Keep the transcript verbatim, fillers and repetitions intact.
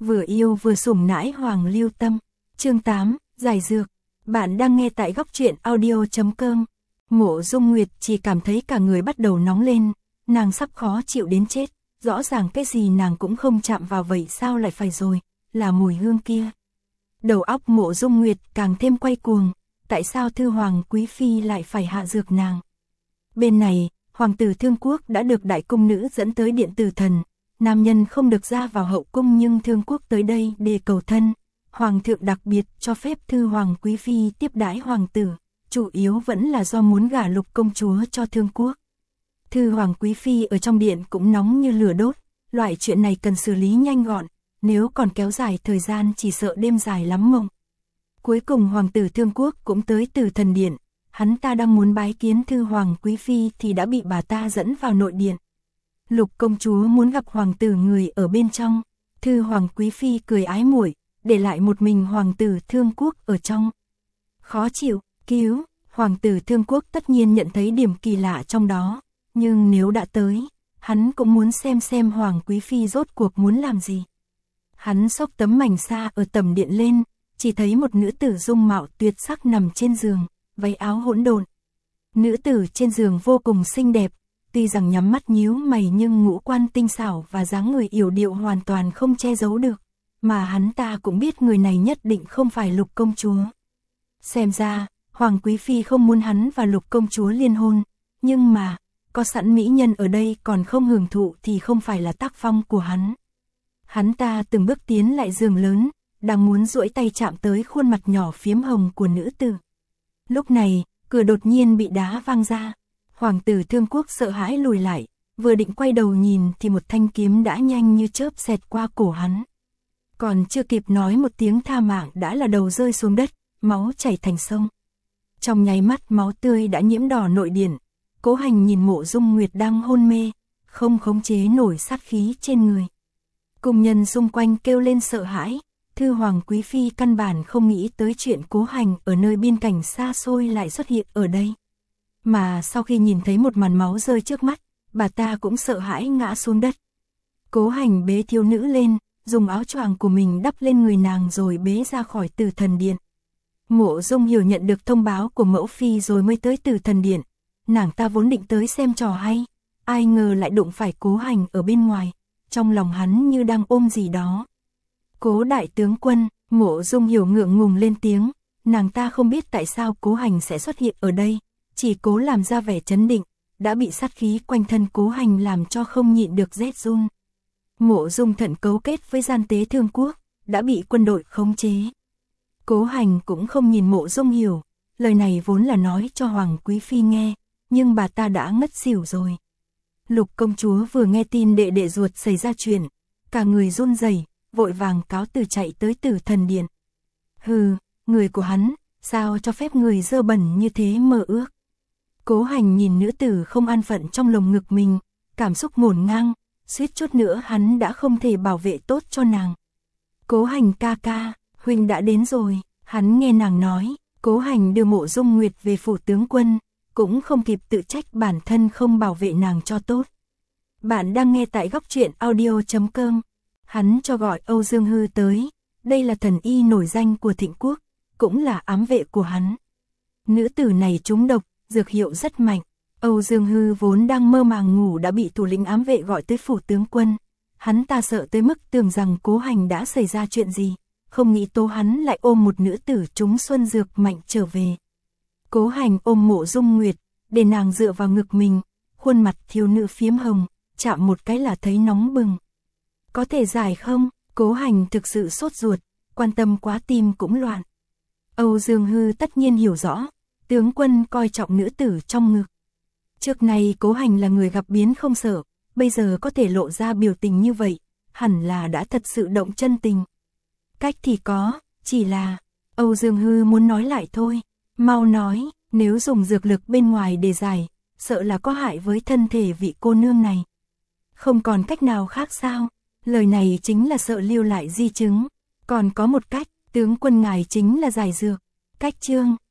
vừa yêu vừa sủng nãi Hoàng Lưu Tâm. Chương tám, giải dược. Bạn đang nghe tại góc truyện audio chấm com. Mộ Dung Nguyệt chỉ cảm thấy cả người bắt đầu nóng lên, nàng sắp khó chịu đến chết, rõ ràng cái gì nàng cũng không chạm vào vậy sao lại phải rồi, là mùi hương kia. Đầu óc Mộ Dung Nguyệt càng thêm quay cuồng, tại sao Thư Hoàng Quý Phi lại phải hạ dược nàng? Bên này, Hoàng tử Thương Quốc đã được đại cung nữ dẫn tới điện tử thần, nam nhân không được ra vào hậu cung nhưng Thương Quốc tới đây để cầu thân. Hoàng thượng đặc biệt cho phép Thư Hoàng Quý Phi tiếp đãi hoàng tử, chủ yếu vẫn là do muốn gả Lục công chúa cho Thương Quốc. Thư Hoàng Quý Phi ở trong điện cũng nóng như lửa đốt, loại chuyện này cần xử lý nhanh gọn, nếu còn kéo dài thời gian chỉ sợ đêm dài lắm mộng. Cuối cùng Hoàng tử Thương Quốc cũng tới Tử Thần Điện, hắn ta đang muốn bái kiến Thư Hoàng Quý Phi thì đã bị bà ta dẫn vào nội điện. Lục công chúa muốn gặp hoàng tử người ở bên trong, Thư Hoàng Quý Phi cười ái muội, để lại một mình Hoàng tử Thương Quốc ở trong. Khó chịu, cứu, Hoàng tử Thương Quốc tất nhiên nhận thấy điểm kỳ lạ trong đó, nhưng nếu đã tới, hắn cũng muốn xem xem Hoàng Quý Phi rốt cuộc muốn làm gì. Hắn xốc tấm mảnh sa ở tầm điện lên, chỉ thấy một nữ tử dung mạo tuyệt sắc nằm trên giường, váy áo hỗn độn. Nữ tử trên giường vô cùng xinh đẹp, tuy rằng nhắm mắt nhíu mày nhưng ngũ quan tinh xảo và dáng người yểu điệu hoàn toàn không che giấu được, mà hắn ta cũng biết người này nhất định không phải Lục công chúa. Xem ra, Hoàng Quý Phi không muốn hắn và Lục công chúa liên hôn, nhưng mà, có sẵn mỹ nhân ở đây còn không hưởng thụ thì không phải là tác phong của hắn. Hắn ta từng bước tiến lại giường lớn, đang muốn duỗi tay chạm tới khuôn mặt nhỏ phiếm hồng của nữ tử. Lúc này, cửa đột nhiên bị đá văng ra. Hoàng tử Thương Quốc sợ hãi lùi lại, vừa định quay đầu nhìn thì một thanh kiếm đã nhanh như chớp xẹt qua cổ hắn. Còn chưa kịp nói một tiếng tha mạng đã là đầu rơi xuống đất, máu chảy thành sông. Trong nháy mắt máu tươi đã nhiễm đỏ nội điện, Cố Hành nhìn Mộ Dung Nguyệt đang hôn mê, không khống chế nổi sát khí trên người. Cung nhân xung quanh kêu lên sợ hãi, Thư Hoàng Quý Phi căn bản không nghĩ tới chuyện Cố Hành ở nơi biên cảnh xa xôi lại xuất hiện ở đây. Mà sau khi nhìn thấy một màn máu rơi trước mắt, bà ta cũng sợ hãi ngã xuống đất. Cố Hành bế thiếu nữ lên, dùng áo choàng của mình đắp lên người nàng rồi bế ra khỏi Tử Thần Điện. Mộ Dung Hiểu nhận được thông báo của mẫu phi rồi mới tới Tử Thần Điện. Nàng ta vốn định tới xem trò hay, ai ngờ lại đụng phải Cố Hành ở bên ngoài, trong lòng hắn như đang ôm gì đó. Cố đại tướng quân, Mộ Dung Hiểu ngượng ngùng lên tiếng, nàng ta không biết tại sao Cố Hành sẽ xuất hiện ở đây, chỉ cố làm ra vẻ trấn định, đã bị sát khí quanh thân Cố Hành làm cho không nhịn được rét run. Mộ Dung Thận cấu kết với gian tế Thương Quốc, đã bị quân đội khống chế. Cố Hành cũng không nhìn Mộ Dung Hiểu, lời này vốn là nói cho Hoàng Quý Phi nghe, nhưng bà ta đã ngất xỉu rồi. Lục công chúa vừa nghe tin đệ đệ ruột xảy ra chuyện, cả người run rẩy, vội vàng cáo từ chạy tới Tử Thần Điện. Hừ, người của hắn, sao cho phép người dơ bẩn như thế mơ ước. Cố Hành nhìn nữ tử không an phận trong lồng ngực mình, cảm xúc ngổn ngang, suýt chút nữa hắn đã không thể bảo vệ tốt cho nàng. Cố Hành ca ca, huynh đã đến rồi, hắn nghe nàng nói. Cố Hành đưa Mộ Dung Nguyệt về phủ tướng quân, cũng không kịp tự trách bản thân không bảo vệ nàng cho tốt. Bạn đang nghe tại góc truyện audio chấm com. Hắn cho gọi Âu Dương Hư tới, đây là thần y nổi danh của Thịnh Quốc, cũng là ám vệ của hắn. Nữ tử này trúng độc, dược hiệu rất mạnh. Âu Dương Hư vốn đang mơ màng ngủ đã bị thủ lĩnh ám vệ gọi tới phủ tướng quân. Hắn ta sợ tới mức tưởng rằng Cố Hành đã xảy ra chuyện gì, không nghĩ tố hắn lại ôm một nữ tử trúng xuân dược mạnh trở về. Cố Hành ôm Mộ Dung Nguyệt, để nàng dựa vào ngực mình, khuôn mặt thiếu nữ phiếm hồng, chạm một cái là thấy nóng bừng. Có thể giải không? Cố Hành thực sự sốt ruột, quan tâm quá tim cũng loạn. Âu Dương Hư tất nhiên hiểu rõ, tướng quân coi trọng nữ tử trong ngực. Trước này Cố Hành là người gặp biến không sợ, bây giờ có thể lộ ra biểu tình như vậy, hẳn là đã thật sự động chân tình. Cách thì có, chỉ là, Âu Dương Hư muốn nói lại thôi, mau nói, nếu dùng dược lực bên ngoài để giải, sợ là có hại với thân thể vị cô nương này. Không còn cách nào khác sao? Lời này chính là sợ lưu lại di chứng. Còn có một cách, tướng quân ngài chính là giải dược. Cách chương,